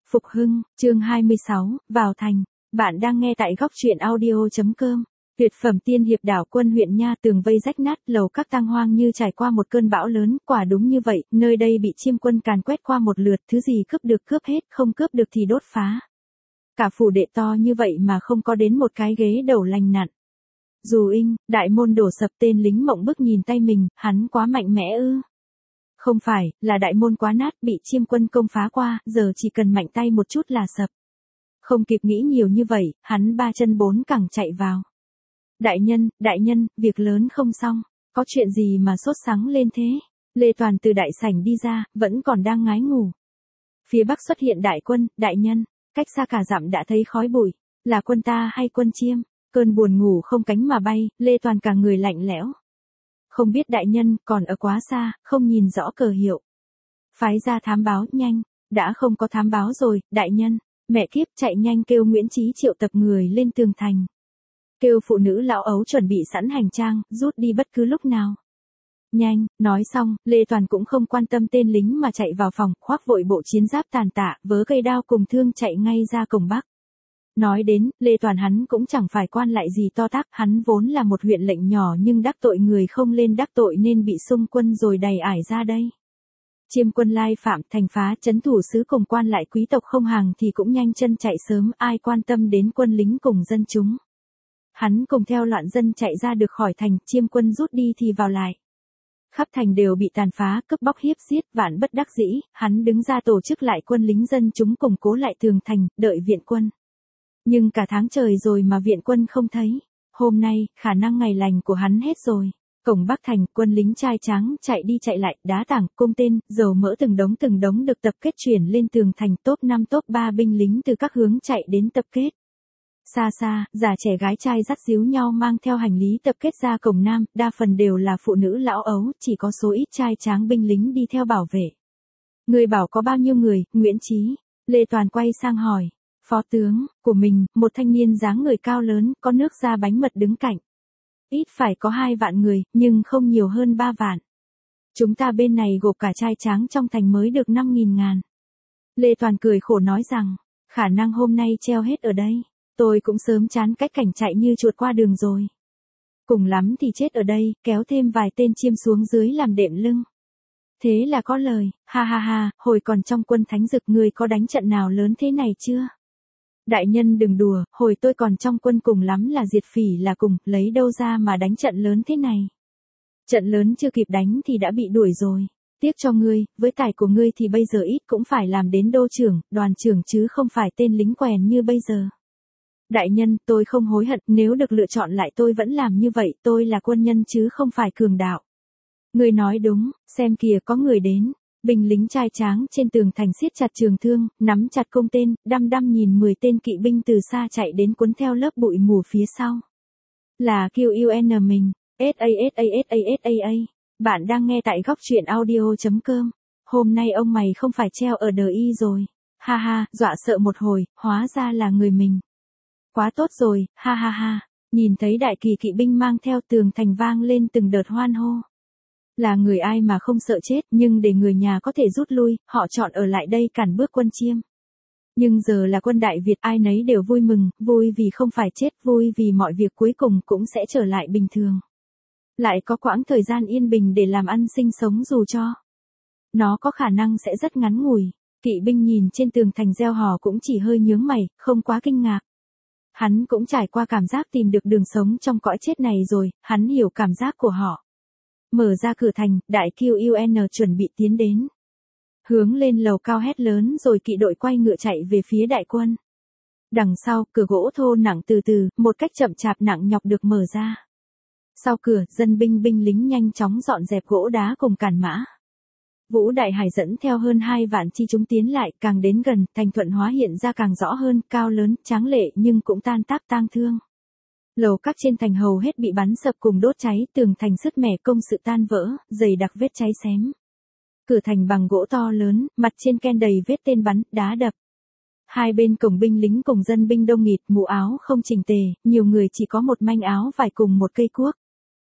Phục hưng, chương 26, vào thành. Bạn đang nghe tại góc truyện audio.com. Tuyệt phẩm tiên hiệp đảo quân huyện Nha tường vây rách nát, lầu các tang hoang như trải qua một cơn bão lớn, quả đúng như vậy, nơi đây bị chiêm quân càn quét qua một lượt, thứ gì cướp được cướp hết, không cướp được thì đốt phá. Cả phủ đệ to như vậy mà không có đến một cái ghế đầu lành nặn. Dù inh, đại môn đổ sập, tên lính mộng bức nhìn tay mình, hắn quá mạnh mẽ ư? Không phải, là đại môn quá nát, bị chiêm quân công phá qua, giờ chỉ cần mạnh tay một chút là sập. Không kịp nghĩ nhiều như vậy, hắn ba chân bốn cẳng chạy vào. Đại nhân, việc lớn không xong, có chuyện gì mà sốt sắng lên thế? Lê Toàn từ đại sảnh đi ra, vẫn còn đang ngái ngủ. Phía bắc xuất hiện đại quân, đại nhân, cách xa cả dặm đã thấy khói bụi, là quân ta hay quân Chiêm? Cơn buồn ngủ không cánh mà bay, Lê Toàn cả người lạnh lẽo. Không biết đại nhân, còn ở quá xa, không nhìn rõ cờ hiệu. Phái ra thám báo, nhanh, đã không có thám báo rồi, đại nhân, mẹ kiếp, chạy nhanh kêu Nguyễn Chí triệu tập người lên tường thành. Kêu phụ nữ lão ấu chuẩn bị sẵn hành trang, rút đi bất cứ lúc nào. Nhanh, nói xong, Lê Toàn cũng không quan tâm tên lính mà chạy vào phòng, khoác vội bộ chiến giáp tàn tạ, vớ cây đao cùng thương chạy ngay ra cổng Bắc. Nói đến, Lê Toàn hắn cũng chẳng phải quan lại gì to tát, hắn vốn là một huyện lệnh nhỏ nhưng đắc tội người không lên đắc tội nên bị xung quân rồi đầy ải ra đây. Chiêm quân lai phạm, thành phá, trấn thủ sứ cùng quan lại quý tộc không hàng thì cũng nhanh chân chạy sớm, ai quan tâm đến quân lính cùng dân chúng. Hắn cùng theo loạn dân chạy ra được khỏi thành, chiêm quân rút đi thì vào lại. Khắp thành đều bị tàn phá, cướp bóc hiếp giết, vạn bất đắc dĩ, hắn đứng ra tổ chức lại quân lính dân chúng củng cố lại tường thành, đợi viện quân. Nhưng cả tháng trời rồi mà viện quân không thấy. Hôm nay, khả năng ngày lành của hắn hết rồi. Cổng Bắc thành, quân lính trai tráng chạy đi chạy lại, đá tảng, cung tên, dầu mỡ từng đống được tập kết chuyển lên tường thành, top 5 top 3 binh lính từ các hướng chạy đến tập kết. Xa xa, già trẻ gái trai dắt díu nhau mang theo hành lý tập kết ra cổng Nam, đa phần đều là phụ nữ lão ấu, chỉ có số ít trai tráng binh lính đi theo bảo vệ. Người bảo có bao nhiêu người, Nguyễn Chí? Lê Toàn quay sang hỏi. Phó tướng của mình, một thanh niên dáng người cao lớn, có nước da bánh mật đứng cạnh. Ít phải có 2 vạn người, nhưng không nhiều hơn 3 vạn. Chúng ta bên này gộp cả trai tráng trong thành mới được 5.000 ngàn. Lê Toàn cười khổ nói rằng, khả năng hôm nay treo hết ở đây. Tôi cũng sớm chán cách cảnh chạy như chuột qua đường rồi. Cùng lắm thì chết ở đây, kéo thêm vài tên Chiêm xuống dưới làm đệm lưng. Thế là có lời, ha ha ha, hồi còn trong quân Thánh Dực người có đánh trận nào lớn thế này chưa? Đại nhân đừng đùa, hồi tôi còn trong quân cùng lắm là diệt phỉ là cùng, lấy đâu ra mà đánh trận lớn thế này. Trận lớn chưa kịp đánh thì đã bị đuổi rồi. Tiếc cho ngươi, với tài của ngươi thì bây giờ ít cũng phải làm đến đô trưởng, đoàn trưởng chứ không phải tên lính quèn như bây giờ. Đại nhân, tôi không hối hận, nếu được lựa chọn lại tôi vẫn làm như vậy, tôi là quân nhân chứ không phải cường đạo. Ngươi nói đúng, xem kìa có người đến. Binh lính trai tráng trên tường thành siết chặt trường thương, nắm chặt cung tên, đăm đăm nhìn 10 tên kỵ binh từ xa chạy đến cuốn theo lớp bụi mù phía sau. Là QUN mình, SA. Bạn đang nghe tại góc truyện audio.com. Hôm nay ông mày không phải treo ở đờ y rồi. Ha ha, dọa sợ một hồi, hóa ra là người mình. Quá tốt rồi, ha ha ha. Nhìn thấy đại kỳ kỵ binh mang theo tường thành vang lên từng đợt hoan hô. Là người ai mà không sợ chết, nhưng để người nhà có thể rút lui, họ chọn ở lại đây cản bước quân Chiêm. Nhưng giờ là quân Đại Việt, ai nấy đều vui mừng, vui vì không phải chết, vui vì mọi việc cuối cùng cũng sẽ trở lại bình thường. Lại có quãng thời gian yên bình để làm ăn sinh sống dù cho nó có khả năng sẽ rất ngắn ngủi. Kỵ binh nhìn trên tường thành reo hò cũng chỉ hơi nhướng mày, không quá kinh ngạc. Hắn cũng trải qua cảm giác tìm được đường sống trong cõi chết này rồi, hắn hiểu cảm giác của họ. Mở ra cửa thành, đại QUN chuẩn bị tiến đến. Hướng lên lầu cao hét lớn rồi kỵ đội quay ngựa chạy về phía đại quân. Đằng sau, cửa gỗ thô nặng từ từ, một cách chậm chạp nặng nhọc được mở ra. Sau cửa, dân binh lính nhanh chóng dọn dẹp gỗ đá cùng cản mã. Vũ Đại Hải dẫn theo hơn 2 vạn chi chúng tiến lại, càng đến gần, thành Thuận Hóa hiện ra càng rõ hơn, cao lớn, tráng lệ nhưng cũng tan tác tang thương. Lầu các trên thành hầu hết bị bắn sập cùng đốt cháy, tường thành sứt mẻ công sự tan vỡ, dày đặc vết cháy xém. Cửa thành bằng gỗ to lớn, mặt trên ken đầy vết tên bắn, đá đập. Hai bên cổng binh lính cùng dân binh đông nghịt, mũ áo không chỉnh tề, nhiều người chỉ có một manh áo vải cùng một cây cuốc.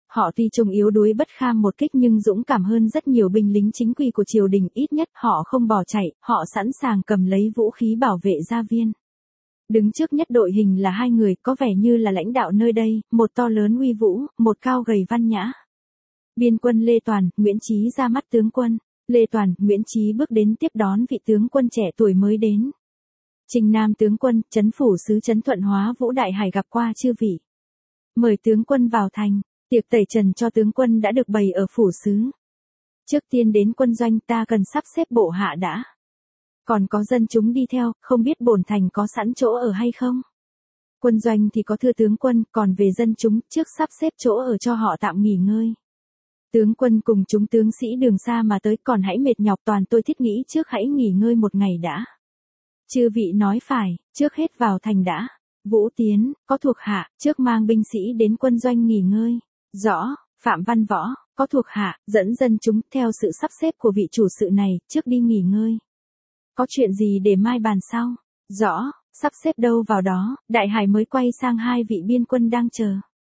Họ tuy trông yếu đuối bất kham một kích nhưng dũng cảm hơn rất nhiều binh lính chính quy của triều đình, ít nhất họ không bỏ chạy, họ sẵn sàng cầm lấy vũ khí bảo vệ gia viên. Đứng trước nhất đội hình là hai người có vẻ như là lãnh đạo nơi đây, một to lớn uy vũ, một cao gầy văn nhã. Biên quân Lê Toàn, Nguyễn Chí ra mắt tướng quân. Lê Toàn, Nguyễn Chí bước đến tiếp đón vị tướng quân trẻ tuổi mới đến. Trình Nam tướng quân, trấn phủ sứ trấn Thuận Hóa Vũ Đại Hải gặp qua chư vị. Mời tướng quân vào thành. Tiệc tẩy trần cho tướng quân đã được bày ở phủ sứ. Trước tiên đến quân doanh ta cần sắp xếp bộ hạ đã. Còn có dân chúng đi theo, không biết bổn thành có sẵn chỗ ở hay không? Quân doanh thì có thưa tướng quân, còn về dân chúng, trước sắp xếp chỗ ở cho họ tạm nghỉ ngơi. Tướng quân cùng chúng tướng sĩ đường xa mà tới, còn hãy mệt nhọc toàn tôi thiết nghĩ trước hãy nghỉ ngơi một ngày đã. Chư vị nói phải, trước hết vào thành đã. Vũ Tiến, có thuộc hạ, trước mang binh sĩ đến quân doanh nghỉ ngơi. Rõ. Phạm Văn Võ, có thuộc hạ, dẫn dân chúng theo sự sắp xếp của vị chủ sự này, trước đi nghỉ ngơi. Có chuyện gì để mai bàn sau? Rõ. Sắp xếp đâu vào đó, Đại Hải mới quay sang hai vị biên quân đang chờ.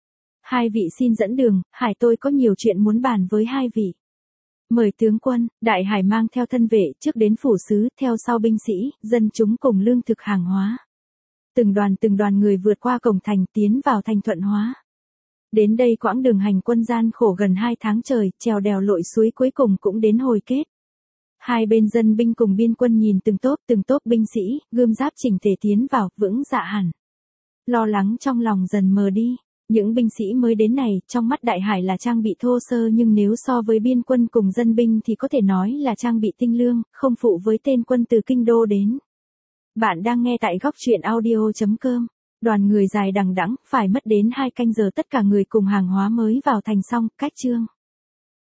Hai vị xin dẫn đường, Hải tôi có nhiều chuyện muốn bàn với hai vị. Mời tướng quân. Đại Hải mang theo thân vệ trước đến phủ sứ, theo sau binh sĩ, dân chúng cùng lương thực hàng hóa. Từng đoàn người vượt qua cổng thành tiến vào thành Thuận Hóa. Đến đây quãng đường hành quân gian khổ gần 2 tháng trời, trèo đèo lội suối cuối cùng cũng đến hồi kết. Hai bên dân binh cùng biên quân nhìn từng tốp binh sĩ, gươm giáp chỉnh tề tiến vào, vững dạ hẳn. Lo lắng trong lòng dần mờ đi. Những binh sĩ mới đến này, trong mắt Đại Hải là trang bị thô sơ nhưng nếu so với biên quân cùng dân binh thì có thể nói là trang bị tinh lương, không phụ với tên quân từ kinh đô đến. Bạn đang nghe tại góc truyện audio.com. Đoàn người dài đằng đẵng, phải mất đến 2 canh giờ tất cả người cùng hàng hóa mới vào thành xong, cách chương.